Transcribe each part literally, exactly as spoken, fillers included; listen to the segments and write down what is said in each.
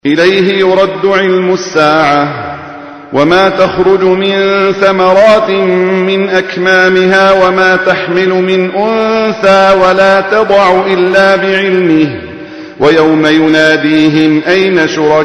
إليه يرد علم الساعة وما تخرج من ثمرات من أكمامها وما تحمل من أنثى ولا تضع إلا بعلمه ويوم يناديهم أين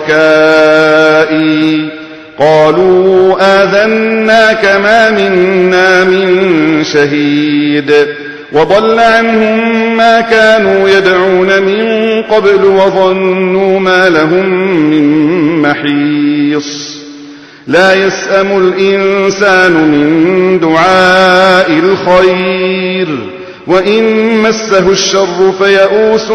شركائي قالوا آذناك ما منا من شهيد وضل عنهم ما كانوا يدعون من قبل وظنوا ما لهم من محيص لا يسأم الإنسان من دعاء الخير وإن مسه الشر فيئوس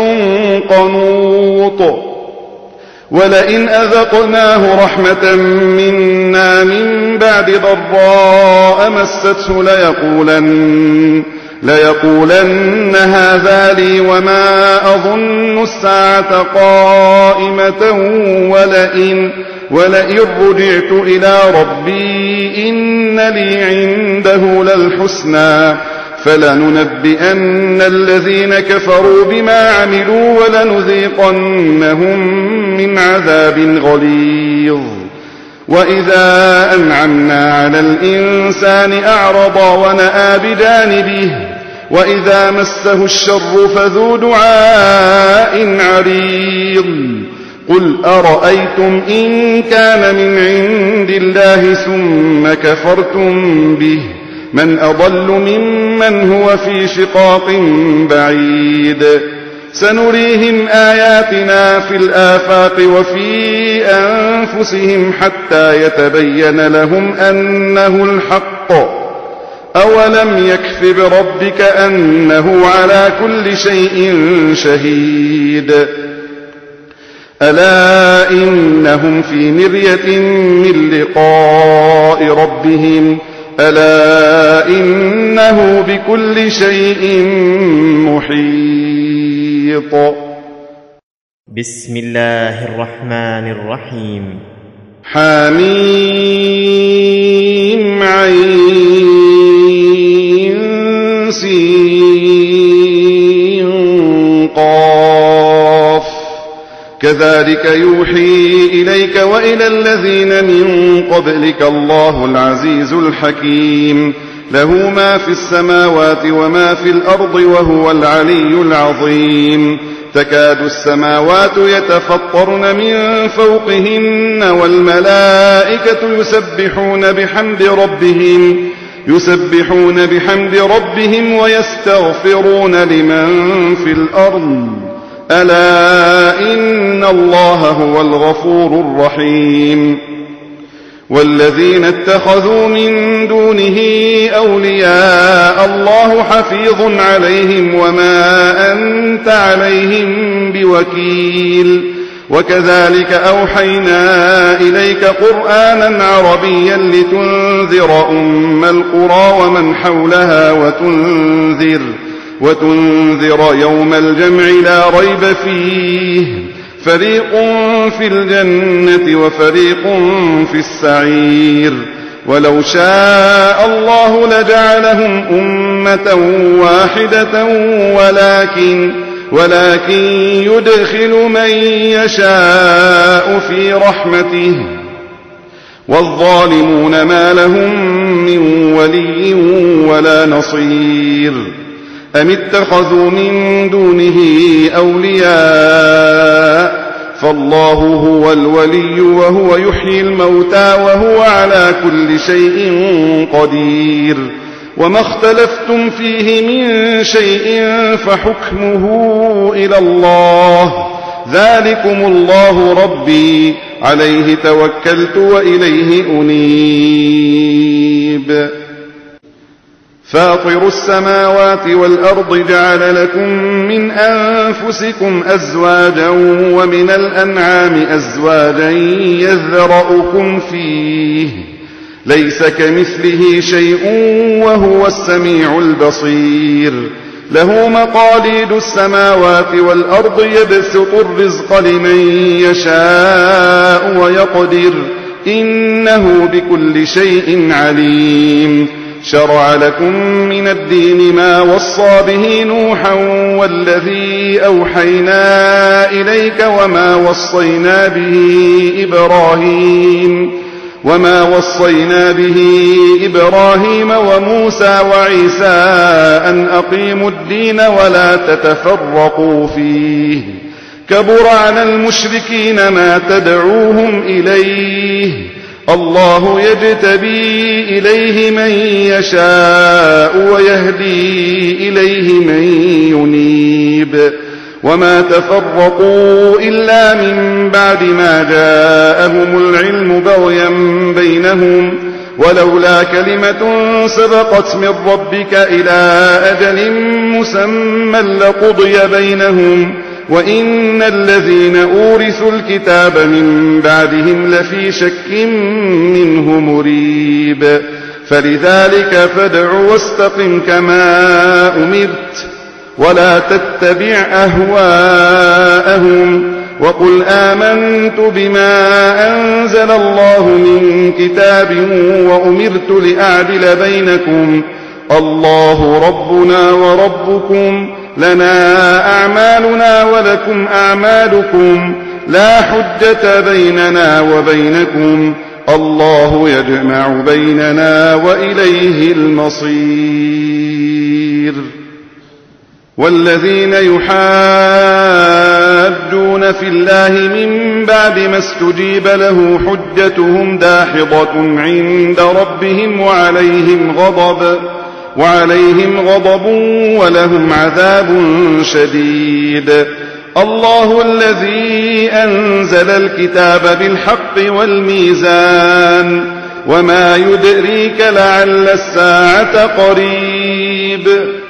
قنوط ولئن أذقناه رحمة منا من بعد ضراء مسته ليقولن, ليقولن هذا لي وما أظن الساعة قائمة ولئن, ولئن رجعت إلى ربي إن لي عنده للحسنى فلننبئن الذين كفروا بما عملوا ولنذيقنهم من عذاب غليظ وإذا أنعمنا على الإنسان أعرض ونأى بجانبه وإذا مسه الشر فذو دعاء عريض قل أرأيتم إن كان من عند الله ثم كفرتم به من أضل ممن هو في شقاق بعيد سنريهم آياتنا في الآفاق وفي أنفسهم حتى يتبين لهم أنه الحق أولم يكف بربك أنه على كل شيء شهيد ألا إنهم في مرية من لقاء ربهم ألا إنه بكل شيء محيط. بسم الله الرحمن الرحيم. حميم عين سين قاف كذلك يوحي إليك وإلى الذين من قبلك الله العزيز الحكيم له ما في السماوات وما في الأرض وهو العلي العظيم تكاد السماوات يتفطرن من فوقهن والملائكة يسبحون بحمد ربهم يسبحون بحمد ربهم ويستغفرون لمن في الأرض ألا إن الله هو الغفور الرحيم والذين اتخذوا من دونه أولياء الله حفيظ عليهم وما أنت عليهم بوكيل وكذلك أوحينا إليك قرآنا عربيا لتنذر أم القرى ومن حولها وتنذر وتنذر يوم الجمع لا ريب فيه فريق في الجنة وفريق في السعير ولو شاء الله لجعلهم أمة واحدة ولكن ولكن يدخل من يشاء في رحمته والظالمون ما لهم من ولي ولا نصير أم اتخذوا من دونه أولياء فالله هو الولي وهو يحيي الموتى وهو على كل شيء قدير وما اختلفتم فيه من شيء فحكمه إلى الله ذلكم الله ربي عليه توكلت وإليه أنيب فاطر السماوات والأرض جعل لكم من أنفسكم أزواجا ومن الأنعام أزواجا يذرأكم فيه ليس كمثله شيء وهو السميع البصير له مقاليد السماوات والأرض يبسط الرزق لمن يشاء ويقدر إنه بكل شيء عليم شرع لكم من الدين ما وصى به نوحا والذي أوحينا إليك وما وصينا به إبراهيم وما وصينا به إبراهيم وموسى وعيسى أن أقيموا الدين ولا تتفرقوا فيه كبر على المشركين ما تدعوهم إليه الله يجتبي إليه من يشاء ويهدي إليه من ينيب وما تفرقوا إلا من بعد ما جاءهم العلم بغيا بينهم ولولا كلمة سبقت من ربك إلى أجل مسمى لقضي بينهم وإن الذين أورثوا الكتاب من بعدهم لفي شك منه مريب فلذلك فادع واستقم كما أمرت ولا تتبع أهواءهم وقل آمنت بما أنزل الله من كتاب وأمرت لأعدل بينكم الله ربنا وربكم لنا أعمالنا ولكم أعمالكم لا حجة بيننا وبينكم الله يجمع بيننا وإليه المصير والذين يحاجون في الله من بعد ما استجيب له حجتهم داحضة عند ربهم وعليهم غضب وعليهم غضب ولهم عذاب شديد الله الذي أنزل الكتاب بالحق والميزان وما يدريك لعل الساعة قريب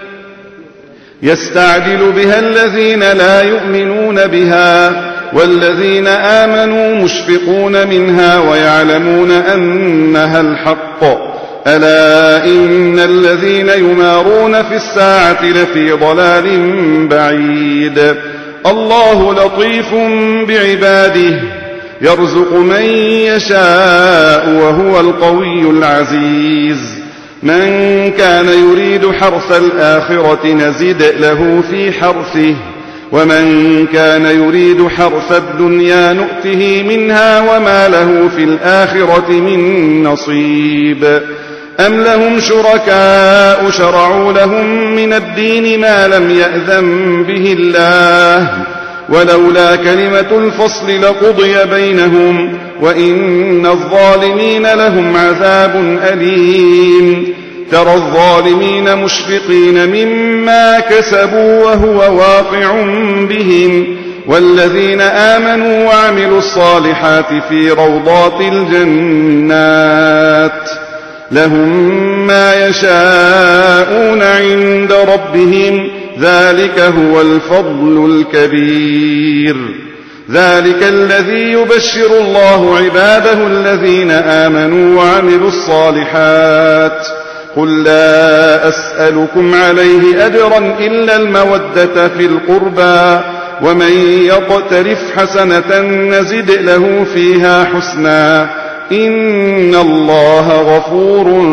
يستعجل بها الذين لا يؤمنون بها والذين آمنوا مشفقون منها ويعلمون أنها الحق ألا إن الذين يمارون في الساعة لفي ضلال بعيد الله لطيف بعباده يرزق من يشاء وهو القوي العزيز من كان يريد حرث الآخرة نزد له في حرثه ومن كان يريد حرث الدنيا نؤته منها وما له في الآخرة من نصيب أم لهم شركاء شرعوا لهم من الدين ما لم يأذن به الله ولولا كلمة الفصل لقضي بينهم وإن الظالمين لهم عذاب أليم ترى الظالمين مشفقين مما كسبوا وهو واقع بهم والذين آمنوا وعملوا الصالحات في روضات الجنات لهم ما يشاءون عند ربهم ذلك هو الفضل الكبير ذلك الذي يبشر الله عباده الذين آمنوا وعملوا الصالحات قل لا أسألكم عليه أجرا إلا المودة في القربى ومن يقترف حسنة نزد له فيها حسنا إن الله غفور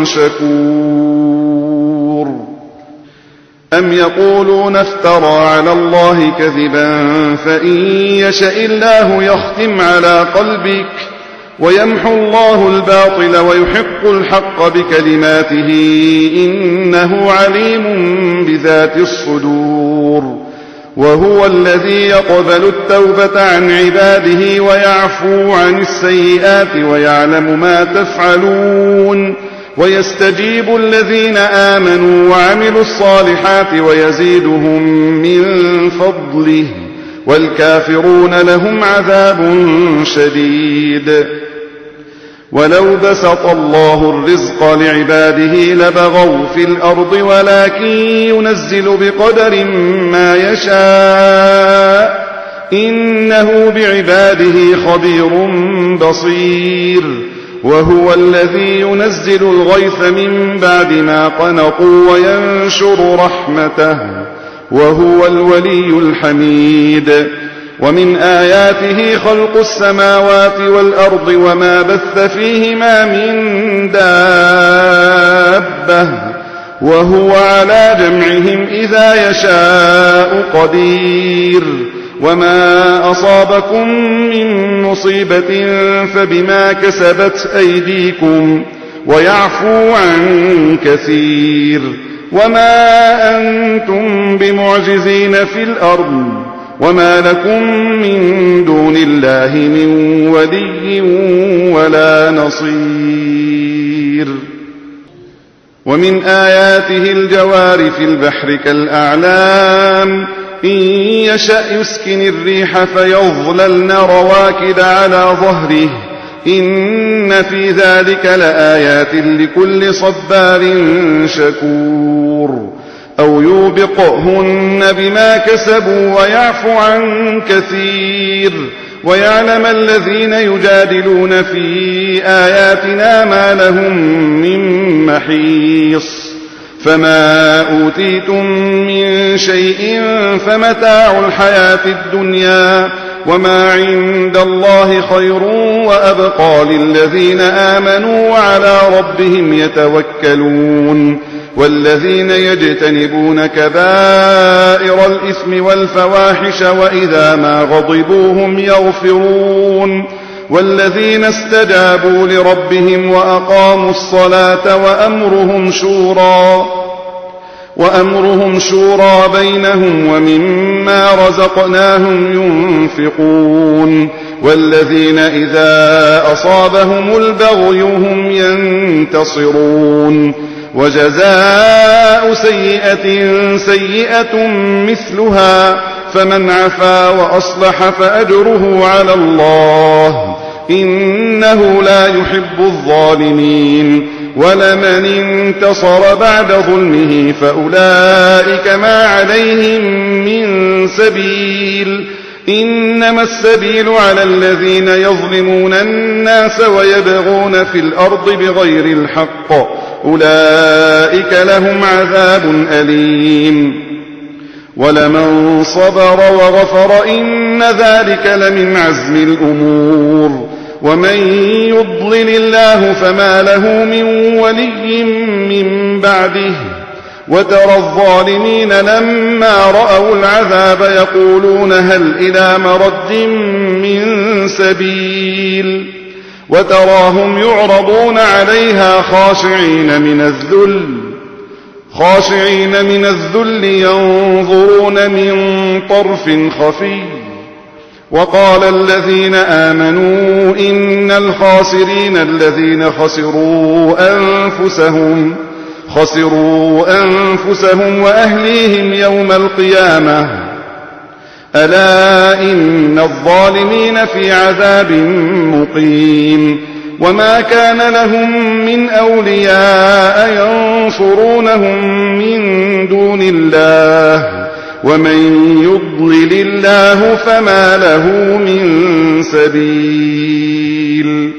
شكور أم يقولون افترى على الله كذبا فإن يشأ الله يختم على قلبك ويمحو الله الباطل ويحق الحق بكلماته إنه عليم بذات الصدور وهو الذي يقبل التوبة عن عباده ويعفو عن السيئات ويعلم ما تفعلون ويستجيب الذين آمنوا وعملوا الصالحات ويزيدهم من فضله والكافرون لهم عذاب شديد ولو بسط الله الرزق لعباده لبغوا في الأرض ولكن ينزل بقدر ما يشاء إنه بعباده خبير بصير وهو الذي ينزل الغيث من بعد ما قنطوا وينشر رحمته وهو الولي الحميد ومن آياته خلق السماوات والأرض وما بث فيهما من دابة وهو على جمعهم إذا يشاء قدير وما أصابكم من مصيبة فبما كسبت أيديكم ويعفو عن كثير وما أنتم بمعجزين في الأرض وما لكم من دون الله من ولي ولا نصير. ومن آياته الجوار في البحر كالأعلام إن يشأ يسكن الريح فيظللن رواكد على ظهره إن في ذلك لآيات لكل صبار شكور. أو يوبقهن بما كسبوا ويعفو عن كثير ويعلم الذين يجادلون في آياتنا ما لهم من محيص. فما أوتيتم من شيء فمتاع الحياة الدنيا وما عند الله خير وأبقى للذين آمنوا وعلى ربهم يتوكلون. والذين يجتنبون كبائر الإثم والفواحش وإذا ما غضبوا هم يغفرون. والذين استجابوا لربهم وأقاموا الصلاة وأمرهم شورى وأمرهم شورى بينهم ومما رزقناهم ينفقون. والذين إذا أصابهم البغي هم ينتصرون. وجزاء سيئة سيئة مثلها فمن عفا وأصلح فأجره على الله إنه لا يحب الظالمين. ولمن انتصر بعد ظلمه فأولئك ما عليهم من سبيل إنما السبيل على الذين يظلمون الناس ويبغون في الأرض بغير الحق أولئك لهم عذاب أليم. ولمن صبر وغفر إن ذلك لمن عزم الأمور. ومن يضلل الله فما له من ولي من بعده. وترى الظالمين لما رأوا العذاب يقولون هل إلى مرد من سبيل وتراهم يعرضون عليها خاشعين من الذل خاشعين من الذل ينظرون من طرف خفي. وقال الذين آمنوا إن الخاسرين الذين خسروا أنفسهم خسروا أنفسهم وأهليهم يوم القيامة ألا إن الظالمين في عذاب مقيم. وما كان لهم من أولياء ينصرونهم من دون الله ومن يضلل الله فما له من سبيل.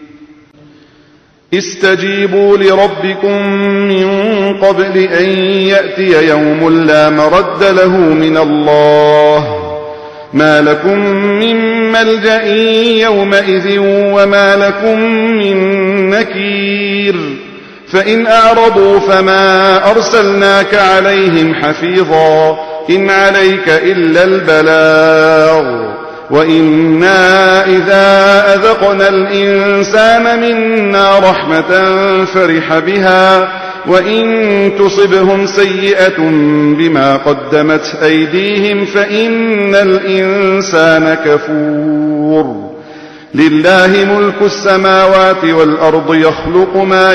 استجيبوا لربكم من قبل أن يأتي يوم لا مرد له من الله ما لكم من ملجأ يومئذ وما لكم من نكير. فإن أعرضوا فما أرسلناك عليهم حفيظا إن عليك إلا البلاغ. وإنا إذا أذقنا الإنسان منا رحمة فرح بها وإن تصبهم سيئة بما قدمت أيديهم فإن الإنسان كفور. لله ملك السماوات والأرض يخلق ما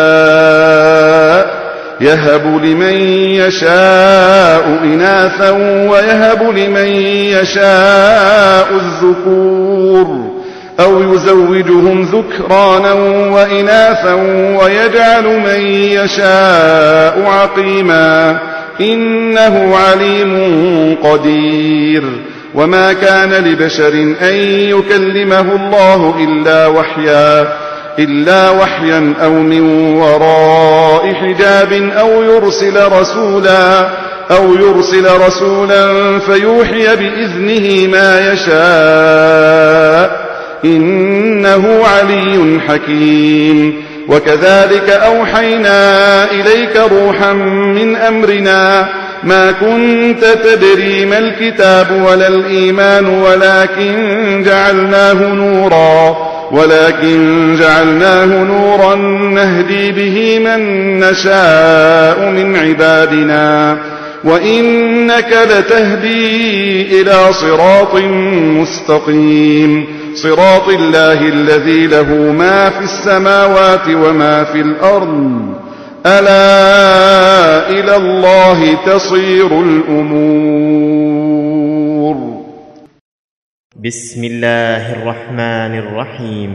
يشاء يهب لمن يشاء إناثا ويهب لمن يشاء الذكور أو يزوجهم ذكرانا وإناثا ويجعل من يشاء عقيما إنه عليم قدير. وما كان لبشر أن يكلمه الله إلا وحيا إلا وحيا أو من وراء حجاب أو يرسل رسولا أو يرسل رسولا فيوحي بإذنه ما يشاء إنه علي حكيم. وكذلك أوحينا إليك روحا من أمرنا ما كنت تدري ما الكتاب ولا الإيمان ولكن جعلناه نورا ولكن جعلناه نورا نهدي به من نشاء من عبادنا وإنك لتهدي إلى صراط مستقيم صراط الله الذي له ما في السماوات وما في الأرض ألا إلى الله تصير الأمور. بسم الله الرحمن الرحيم.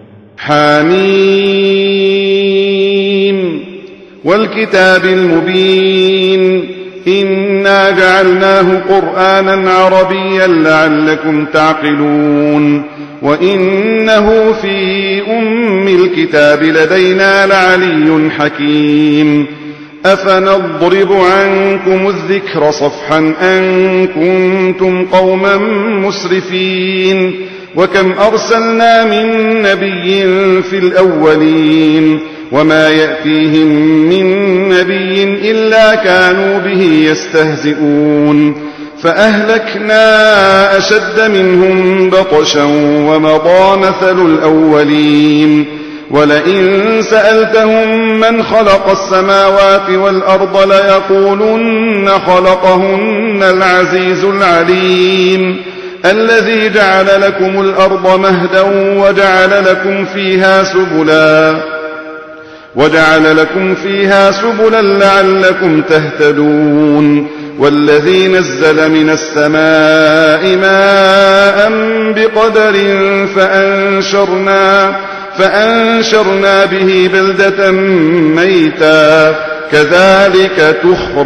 حميم والكتاب المبين إنا جعلناه قرآنا عربيا لعلكم تعقلون وإنه في أم الكتاب لدينا لعلي حكيم. أفنضرب عنكم الذكر صفحا أن كنتم قوما مسرفين وكم أرسلنا من نبي في الأولين وما يأتيهم من نبي إلا كانوا به يستهزئون فأهلكنا أشد منهم بطشا ومضى مثل الأولين ولئن سألتهم من خلق السماوات والأرض ليقولن خلقهن العزيز العليم الذي جعل لكم الأرض مهدا وجعل لكم فيها سبلا وجعل لكم فيها سبلا لعلكم تهتدون والذي نزل من السماء ماء بقدر فأنشرنا فأنشرنا به بلدة ميتا كذلك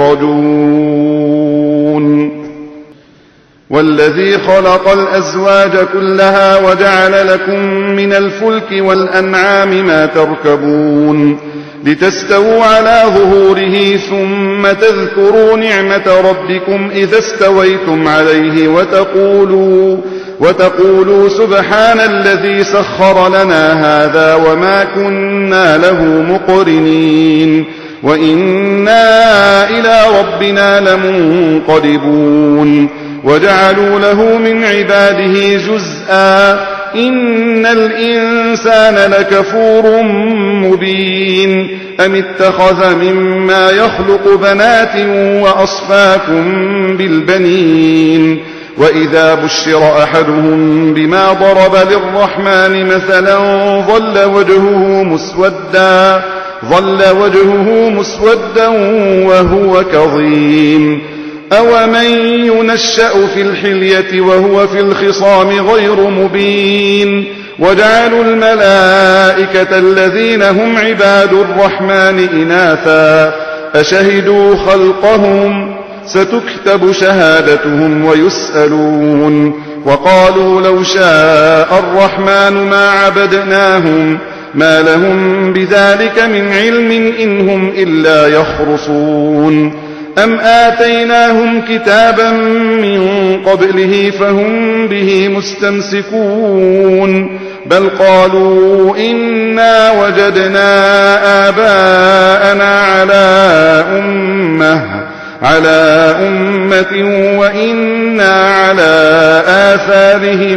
تخرجون والذي خلق الأزواج كلها وجعل لكم من الفلك والأنعام ما تركبون لتستووا على ظهوره ثم تذكروا نعمة ربكم إذا استويتم عليه وتقولوا, وتقولوا سبحان الذي سخر لنا هذا وما كنا له مقرنين وإنا إلى ربنا لمنقلبون وجعلوا له من عباده جزءا إن الإنسان لكفور مبين أم اتخذ مما يخلق بنات وأصفاكم بالبنين وإذا بشر أحدهم بما ضرب للرحمن مثلا ظل وجهه مسودا ظل وجهه مسودا وهو كظيم أومن ينشأ في الحلية وهو في الخصام غير مبين وجعلوا الملائكة الذين هم عباد الرحمن إناثا أشهدوا خلقهم ستكتب شهادتهم ويسألون وقالوا لو شاء الرحمن ما عبدناهم ما لهم بذلك من علم إن هم إلا يخرصون أم آتيناهم كتابا من قبله فهم به مستمسكون بل قالوا إنا وجدنا آباءنا على أمة على أمة وإنا على آثارهم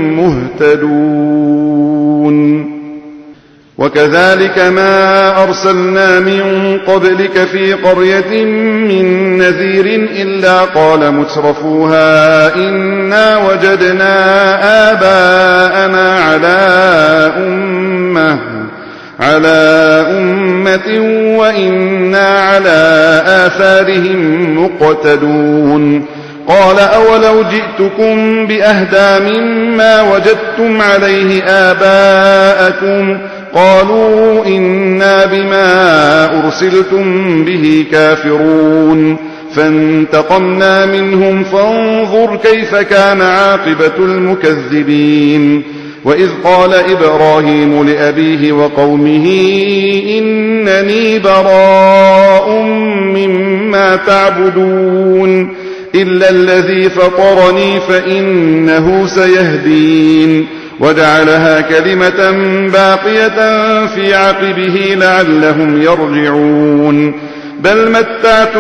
مهتدون وكذلك ما أرسلنا من قبلك في قرية من نذير إلا قال مترفوها إنا وجدنا آباءنا على أمة على أمة وإنا على آثارهم مقتدون قال أولو جئتكم بأهدى مما وجدتم عليه آباءكم قالوا إنا بما أرسلتم به كافرون فانتقمنا منهم فانظر كيف كان عاقبة المكذبين وإذ قال إبراهيم لأبيه وقومه إنني براء مما تعبدون إلا الذي فطرني فإنه سيهدين وجعلها كلمة باقية في عقبه لعلهم يرجعون بل متعت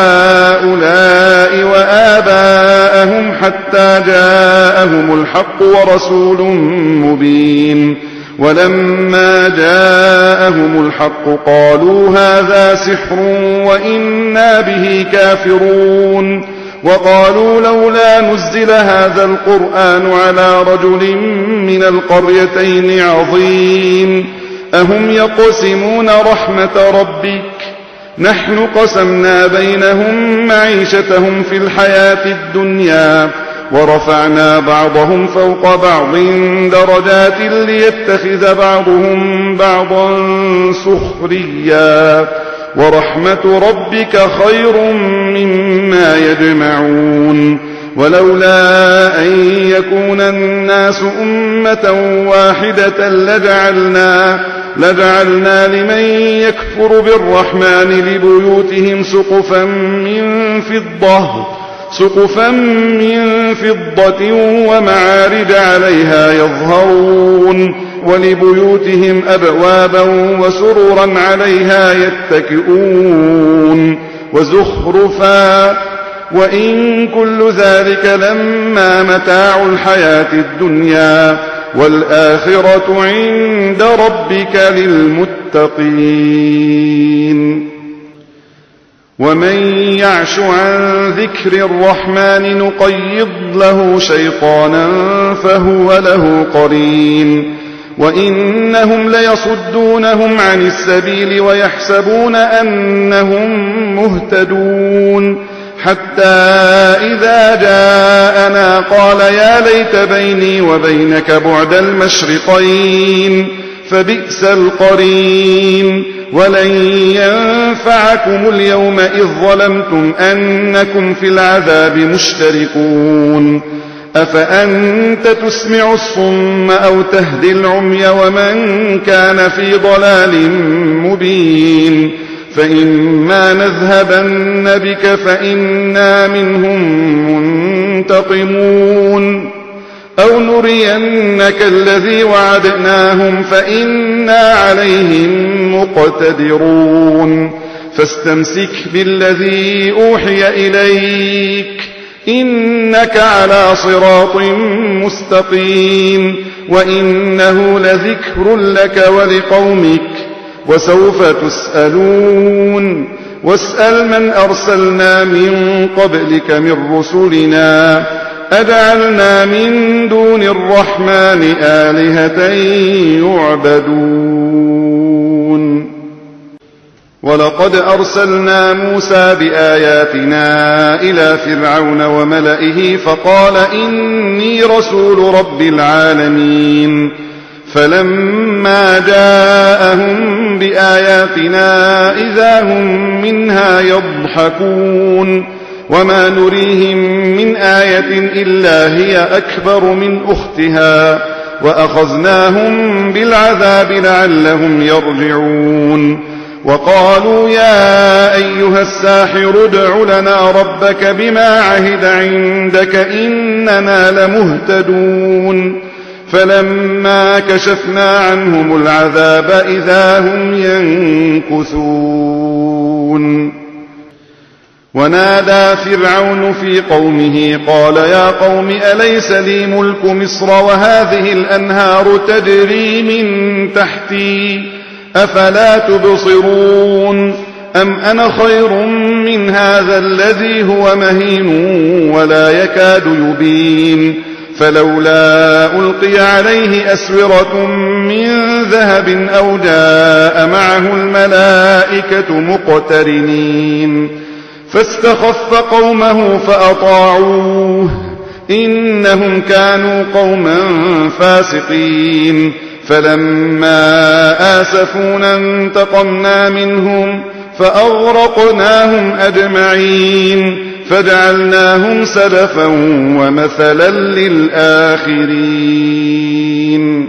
هؤلاء وآباءهم حتى جاءهم الحق ورسول مبين ولما جاءهم الحق قالوا هذا سحر وإنا به كافرون وقالوا لولا نزل هذا القرآن على رجل من القريتين عظيم أهم يقسمون رحمة ربك نحن قسمنا بينهم معيشتهم في الحياة الدنيا ورفعنا بعضهم فوق بعض درجات ليتخذ بعضهم بعضا سخريا ورحمة ربك خير مما يجمعون ولولا أن يكون الناس أمة واحدة لجعلنا, لجعلنا لمن يكفر بالرحمن لبيوتهم سقفا من فضة سقفا من فضة ومعارج عليها يظهرون ولبيوتهم أبوابا وسررا عليها يتكئون وزخرفا وإن كل ذلك لما متاع الحياة الدنيا والآخرة عند ربك للمتقين ومن يعش عن ذكر الرحمن نقيض له شيطانا فهو له قرين وإنهم ليصدونهم عن السبيل ويحسبون أنهم مهتدون حتى إذا جاءنا قال يا ليت بيني وبينك بعد المشرقين فبئس القرين ولن ينفعكم اليوم إذ ظلمتم أنكم في العذاب مشتركون أفأنت تسمع الصم أو تهدي العمي ومن كان في ضلال مبين فإما نذهبن بك فإنا منهم منتقمون أو نرينك الذي وعدناهم فإنا عليهم مقتدرون فاستمسك بالذي أوحي إليك إنك على صراط مستقيم وإنه لذكر لك ولقومك وسوف تسألون واسأل من أرسلنا من قبلك من رسلنا أجعلنا من دون الرحمن آلهة يعبدون ولقد أرسلنا موسى بآياتنا إلى فرعون وملئه فقال إني رسول رب العالمين فلما جاءهم بآياتنا إذا هم منها يضحكون وما نريهم من آية إلا هي أكبر من أختها وأخذناهم بالعذاب لعلهم يرجعون وقالوا يا أيها الساحر ادع لنا ربك بما عهد عندك إننا لمهتدون فلما كشفنا عنهم العذاب إذا هم ينكثون ونادى فرعون في قومه قال يا قوم أليس لي ملك مصر وهذه الأنهار تجري من تحتي أفلا تبصرون أم أنا خير من هذا الذي هو مهين ولا يكاد يبين فلولا ألقي عليه أسورة من ذهب أو جاء معه الملائكة مقترنين فاستخف قومه فأطاعوه إنهم كانوا قوما فاسقين فلما آسفونا انتقمنا منهم فأغرقناهم أجمعين فجعلناهم سلفا ومثلا للآخرين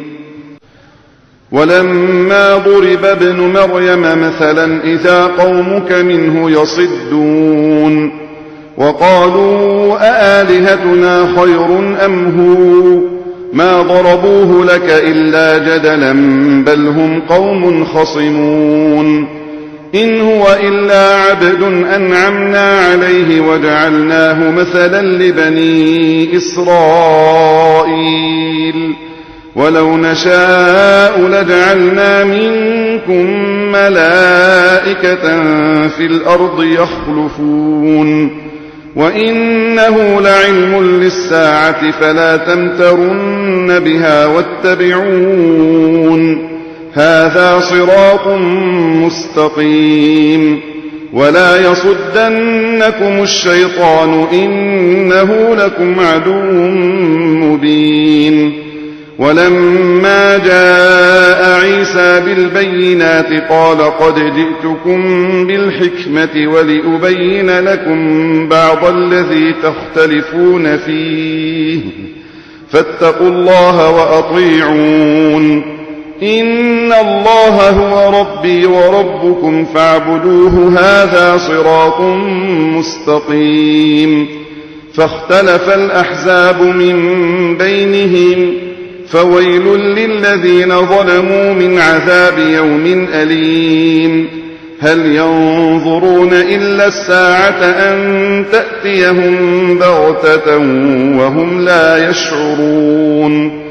ولما ضرب ابن مريم مثلا إذا قومك منه يصدون وقالوا أآلهتنا خير أم هو ما ضربوه لك إلا جدلا بل هم قوم خصمون إن هو إلا عبد أنعمنا عليه وجعلناه مثلا لبني إسرائيل ولو نشاء لجعلنا منكم ملائكة في الأرض يخلفون وإنه لعلم للساعة فلا تمترن بها واتبعون هذا صراط مستقيم ولا يصدنكم الشيطان إنه لكم عدو مبين ولما جاء عيسى بالبينات قال قد جئتكم بالحكمة ولأبين لكم بعض الذي تختلفون فيه فاتقوا الله وأطيعون إن الله هو ربي وربكم فاعبدوه هذا صراط مستقيم فاختلف الأحزاب من بينهم فويل للذين ظلموا من عذاب يوم أليم هل ينظرون إلا الساعة أن تأتيهم بغتة وهم لا يشعرون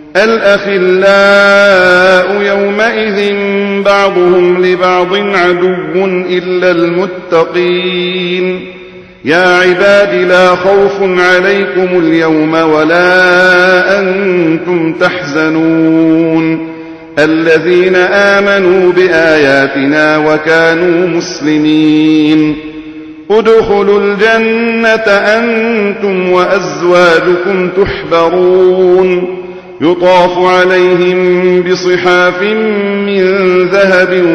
الأخلاء يومئذ بعضهم لبعض عدو إلا المتقين يا عباد لا خوف عليكم اليوم ولا أنتم تحزنون الذين آمنوا بآياتنا وكانوا مسلمين ادخلوا الجنة أنتم وأزواجكم تحبرون يطاف عليهم بصحاف من ذهب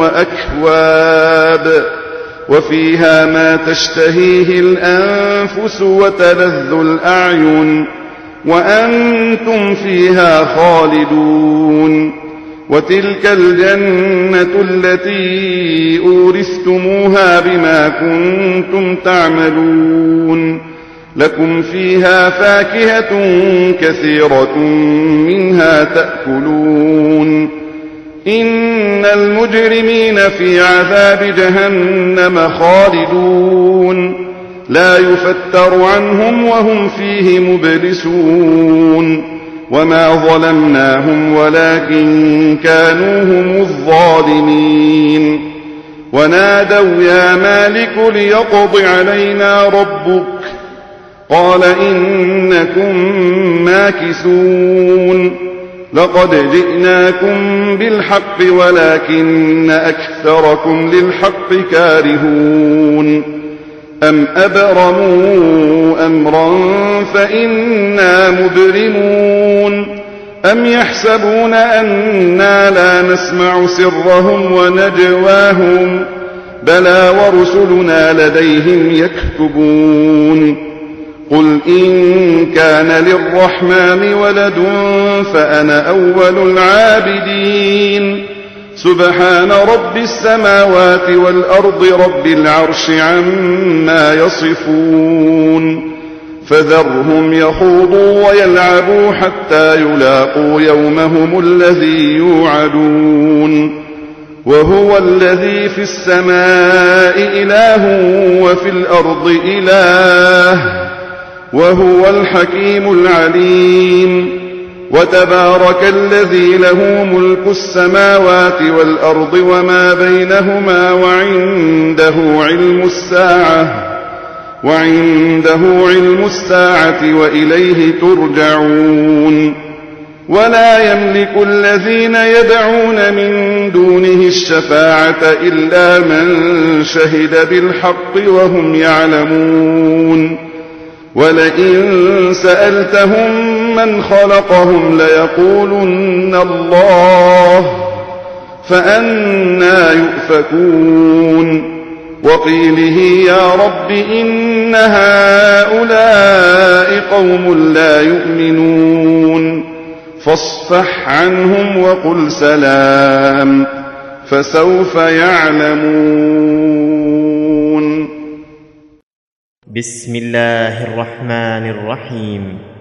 وأكواب وفيها ما تشتهيه الأنفس وتلذ الأعين وأنتم فيها خالدون وتلك الجنة التي أورثتموها بما كنتم تعملون لكم فيها فاكهة كثيرة منها تأكلون إن المجرمين في عذاب جهنم خالدون لا يفتر عنهم وهم فيه مبلسون وما ظلمناهم ولكن كانوا هم الظالمين ونادوا يا مالك ليقض علينا ربك قال إنكم ماكثون لقد جئناكم بالحق ولكن أكثركم للحق كارهون أم أبرموا أمرا فإنا مبرمون أم يحسبون أنا لا نسمع سرهم ونجواهم بلى ورسلنا لديهم يكتبون قل إن كان للرحمن ولد فأنا أول العابدين سبحان رب السماوات والأرض رب العرش عما يصفون فذرهم يخوضوا ويلعبوا حتى يلاقوا يومهم الذي يوعدون وهو الذي في السماء إله وفي الأرض إله وهو الحكيم العليم وتبارك الذي له ملك السماوات والأرض وما بينهما وعنده علم الساعة وعنده علم الساعة وإليه ترجعون ولا يملك الذين يدعون من دونه الشفاعة إلا من شهد بالحق وهم يعلمون ولئن سألتهم من خلقهم ليقولن الله فأنى يؤفكون وقيله يا رب إن هؤلاء قوم لا يؤمنون فاصفح عنهم وقل سلام فسوف يعلمون. بسم الله الرحمن الرحيم.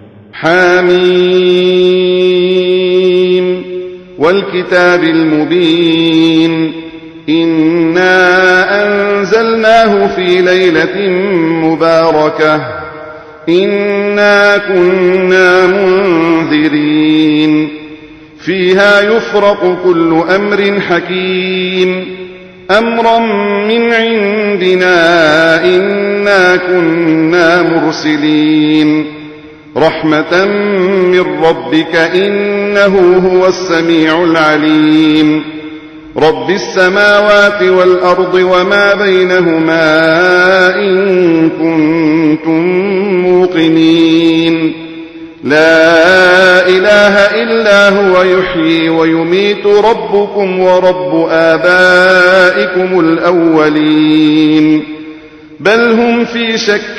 حميم والكتاب المبين إنا أنزلناه في ليلة مباركة إنا كنا منذرين فيها يفرق كل أمر حكيم أمرا من عندنا إنا كنا مرسلين رحمة من ربك إنه هو السميع العليم رب السماوات والأرض وما بينهما إن كنتم موقنين لا إله إلا هو يحيي ويميت ربكم ورب آبائكم الأولين بل هم في شك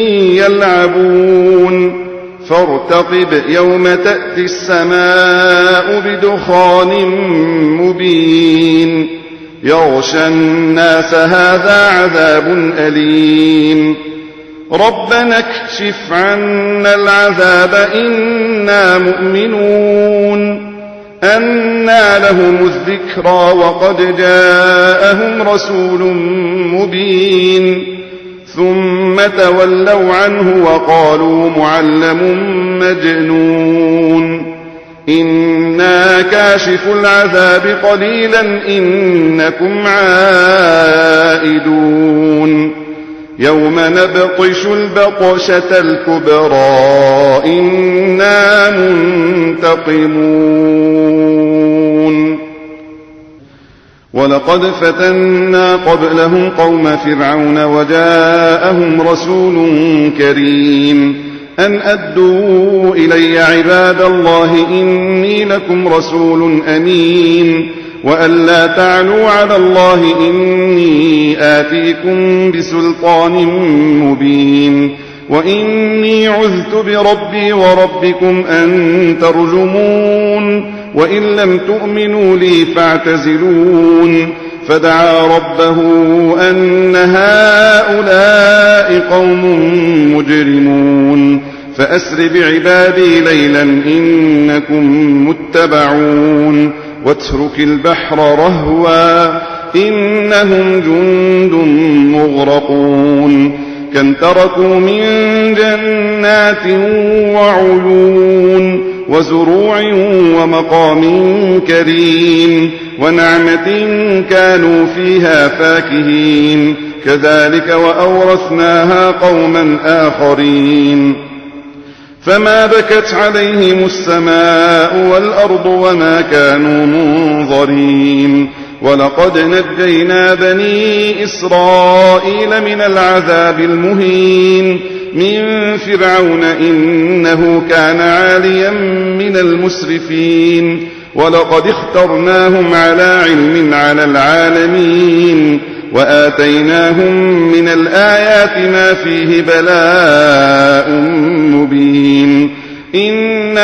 يلعبون فارتقب يوم تأتي السماء بدخان مبين يغشى الناس هذا عذاب أليم ربنا اكشف عنا العذاب إنا مؤمنون أنى لهم الذكرى وقد جاءهم رسول مبين ثم تولوا عنه وقالوا معلم مجنون إنا كاشف العذاب قليلا إنكم عائدون يوم نبطش البطشة الكبرى إنا منتقمون ولقد فتنا قبلهم قوم فرعون وجاءهم رسول كريم أن أدوا إلي عباد الله إني لكم رسول أمين وأن لا تعلوا على الله إني آتيكم بسلطان مبين وإني عذت بربي وربكم أن ترجمون وإن لم تؤمنوا لي فاعتزلون فدعا ربه أن هؤلاء قوم مجرمون فأسر بعبادي ليلا إنكم متبعون واترك البحر رهوا إنهم جند مغرقون كم تركوا من جنات وعيون وزروع ومقام كريم ونعمة كانوا فيها فاكهين كذلك وأورثناها قوما آخرين فما بكت عليهم السماء والأرض وما كانوا منظرين ولقد نجينا بني إسرائيل من العذاب المهين من فرعون إنه كان عاليا من المسرفين ولقد اخترناهم على علم على العالمين وآتيناهم من الآيات ما فيه بلاء مبين إن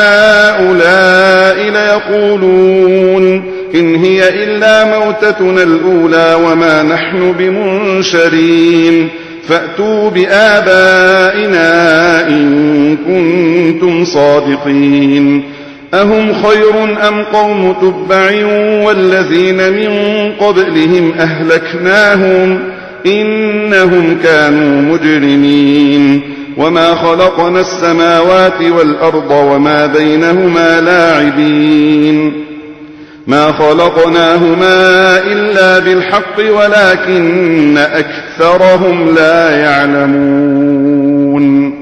هؤلاء ليقولون إن هي إلا موتتنا الأولى وما نحن بمنشرين فأتوا بآبائنا إن كنتم صادقين أهم خير أم قوم تبع والذين من قبلهم أهلكناهم إنهم كانوا مجرمين وما خلقنا السماوات والأرض وما بينهما لاعبين ما خلقناهما إلا بالحق ولكن أكثرهم لا يعلمون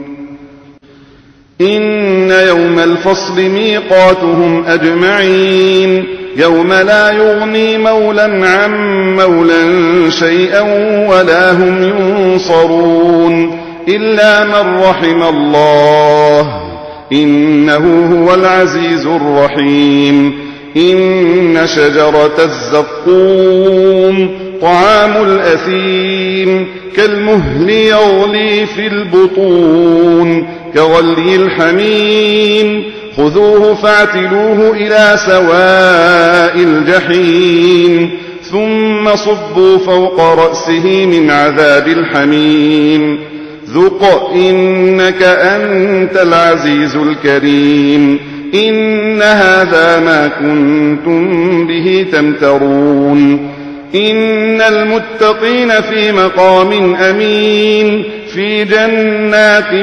إن يوم الفصل ميقاتهم أجمعين يوم لا يغني مولى عن مولى شيئا ولا هم ينصرون إلا من رحم الله إنه هو العزيز الرحيم إن شجرة الزقوم طعام الأثيم كالمهل يغلي في البطون كغلي الحميم خذوه فاعتلوه إلى سواء الجحيم ثم صبوا فوق رأسه من عذاب الحميم ذق إنك أنت العزيز الكريم إن هذا ما كنتم به تمترون إن المتقين في مقام أمين في جنات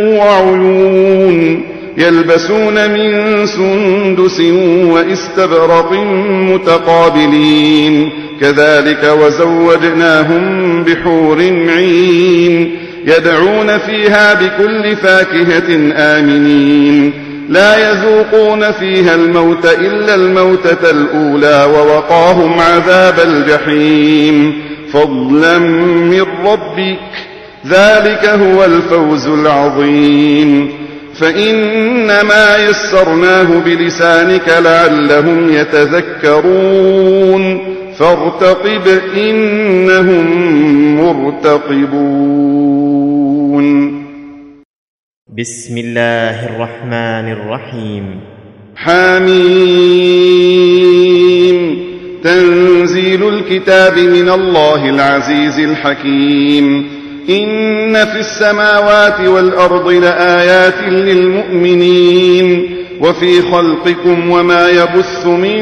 وعيون يلبسون من سندس واستبرق متقابلين كذلك وزوجناهم بحور عين يدعون فيها بكل فاكهة آمنين لا يذوقون فيها الموت إلا الموتة الأولى ووقاهم عذاب الجحيم فضلا من ربك ذلك هو الفوز العظيم فإنما يسرناه بلسانك لعلهم يتذكرون فارتقب إنهم مرتقبون بسم الله الرحمن الرحيم حميم تنزيل الكتاب من الله العزيز الحكيم إن في السماوات والأرض لآيات للمؤمنين وفي خلقكم وما يبث من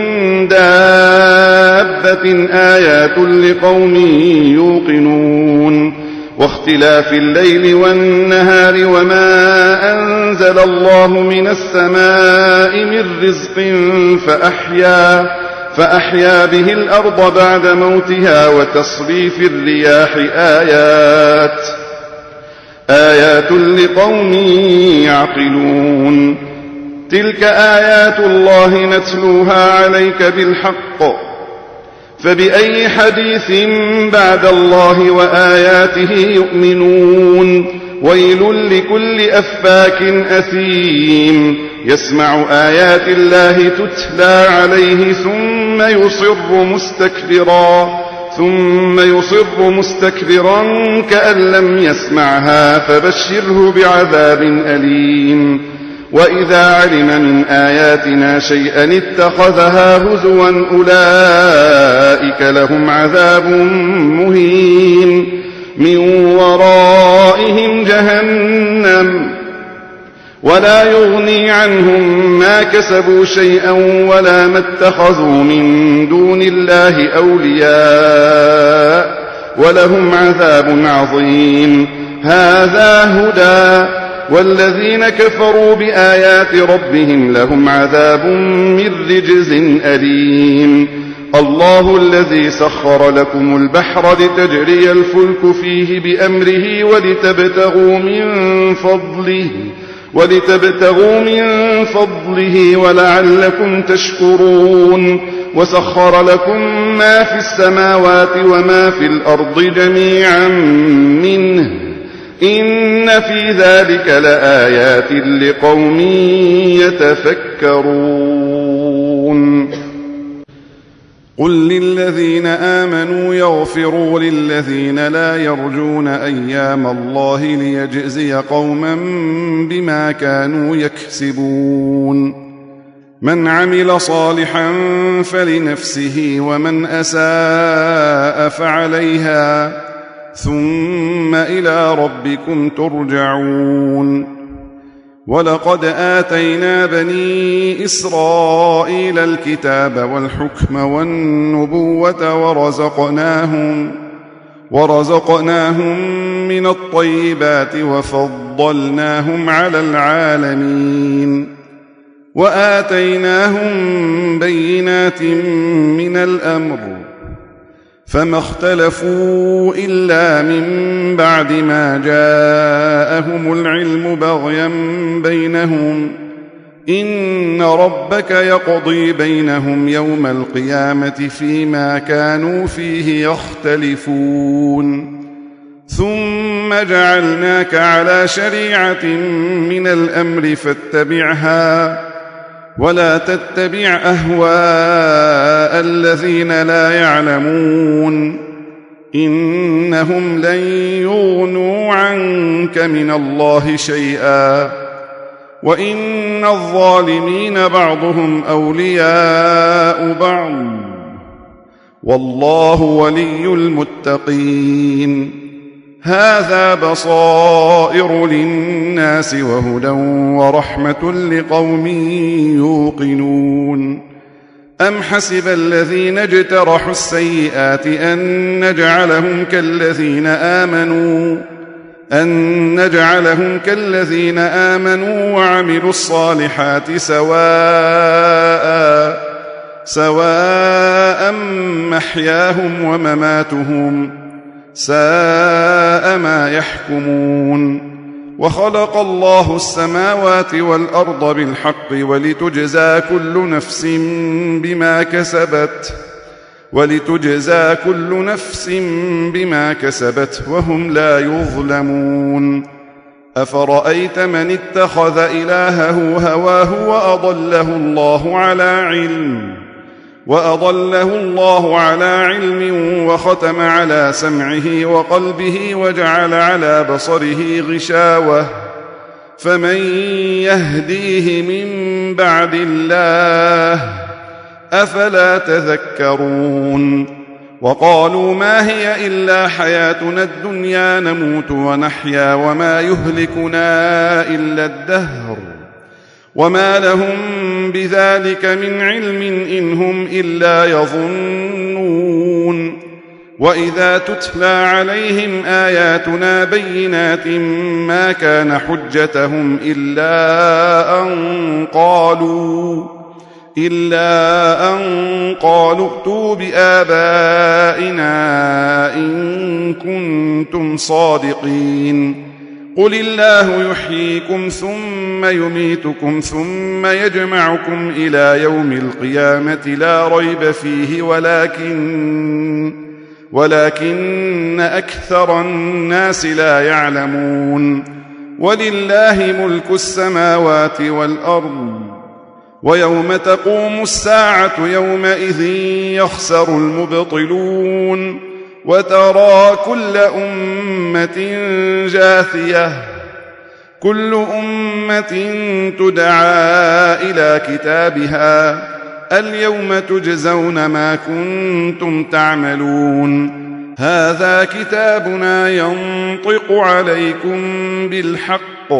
دابة آيات لقوم يوقنون واختلاف الليل والنهار وما أنزل الله من السماء من رزق فأحيا فأحيا به الأرض بعد موتها وتصريف الرياح آيات آيات لقوم يعقلون تلك آيات الله نتلوها عليك بالحق فبأي حديث بعد الله وآياته يؤمنون ويل لكل أفاك أثيم يسمع آيات الله تتلى عليه ثم يصر مستكبرا ثم يصر مستكبرا كأن لم يسمعها فبشره بعذاب أليم وإذا علم من آياتنا شيئا اتخذها هزوا أولئك لهم عذاب مهين من ورائهم جهنم ولا يغني عنهم ما كسبوا شيئا ولا ما اتخذوا من دون الله أولياء ولهم عذاب عظيم هذا هدى والذين كفروا بآيات ربهم لهم عذاب من رجز أليم الله الذي سخر لكم البحر لتجري الفلك فيه بأمره ولتبتغوا من فضله ولتبتغوا من فضله ولعلكم تشكرون وسخر لكم ما في السماوات وما في الأرض جميعا منه إن في ذلك لآيات لقوم يتفكرون قل للذين آمنوا يغفروا للذين لا يرجون أيام الله ليجزي قوما بما كانوا يكسبون من عمل صالحا فلنفسه ومن أساء فعليها ثم إلى ربكم ترجعون ولقد آتينا بني إسرائيل الكتاب والحكم والنبوة ورزقناهم ورزقناهم من الطيبات وفضلناهم على العالمين وآتيناهم بينات من الأمر فما اختلفوا إلا من بعد ما جاءهم العلم بغيا بينهم إن ربك يقضي بينهم يوم القيامة فيما كانوا فيه يختلفون ثم جعلناك على شريعة من الأمر فاتبعها ولا تتبع أهواء الذين لا يعلمون إنهم لن يغنوا عنك من الله شيئا وإن الظالمين بعضهم أولياء بعض والله ولي المتقين هذا بصائر للناس وهدى ورحمة لقوم يوقنون أم حسب الذين اجترحوا السيئات أن نجعلهم كالذين آمنوا أن نجعلهم كالذين آمنوا وعملوا الصالحات سواء سواء محياهم ومماتهم ساء ما يحكمون وخلق الله السماوات والأرض بالحق ولتجزى كل نفس بما كسبت ولتجزى كل نفس بما كسبت وهم لا يظلمون أفرأيت من اتخذ إلهه هواه وأضله الله على علم وأضله الله على علم وختم على سمعه وقلبه وجعل على بصره غشاوة فمن يهديه من بعد الله أفلا تذكرون وقالوا ما هي إلا حياتنا الدنيا نموت ونحيا وما يهلكنا إلا الدهر وما لهم بذلك من علم إن هم إلا يظنون وإذا تتلى عليهم آياتنا بينات ما كان حجتهم إلا أن قالوا إلا أن قالوا ائتوا بآبائنا إن كنتم صادقين قل الله يحييكم ثم يميتكم ثم يجمعكم إلى يوم القيامة لا ريب فيه ولكن ولكن أكثر الناس لا يعلمون ولله ملك السماوات والأرض ويوم تقوم الساعة يومئذ يخسر المبطلون وترى كل أمة جاثية كل أمة تدعى إلى كتابها اليوم تجزون ما كنتم تعملون هذا كتابنا ينطق عليكم بالحق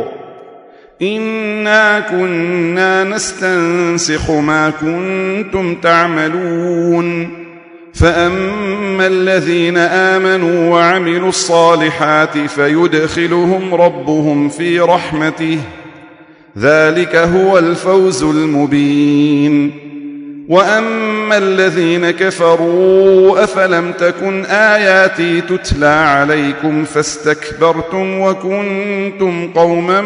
إنا كنا نستنسخ ما كنتم تعملون فأما الذين آمنوا وعملوا الصالحات فيدخلهم ربهم في رحمته ذلك هو الفوز المبين وأما الذين كفروا أفلم تكن آياتي تتلى عليكم فاستكبرتم وكنتم قوما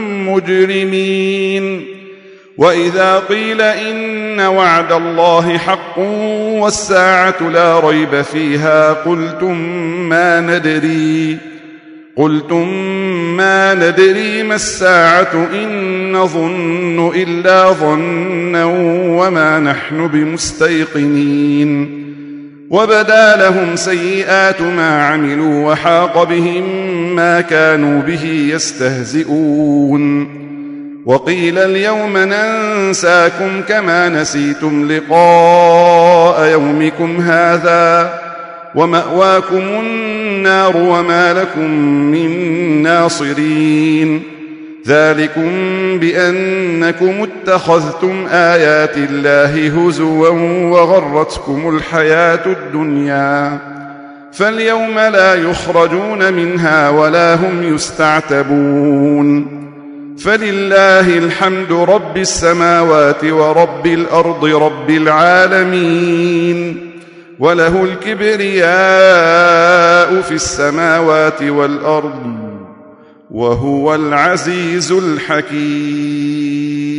مجرمين وإذا قيل إن وعد الله حق والساعة لا ريب فيها قلتم ما ندري قلتم ما ندري ما الساعة إن نظن إلا ظنا وما نحن بمستيقنين وبدا لهم سيئات ما عملوا وحاق بهم ما كانوا به يستهزئون وقيل اليوم ننساكم كما نسيتم لقاء يومكم هذا ومأواكم النار وما لكم من ناصرين ذلكم بأنكم اتخذتم آيات الله هزوا وغرتكم الحياة الدنيا فاليوم لا يخرجون منها ولا هم يستعتبون فلله الحمد رب السماوات ورب الأرض رب العالمين وله الكبرياء في السماوات والأرض وهو العزيز الحكيم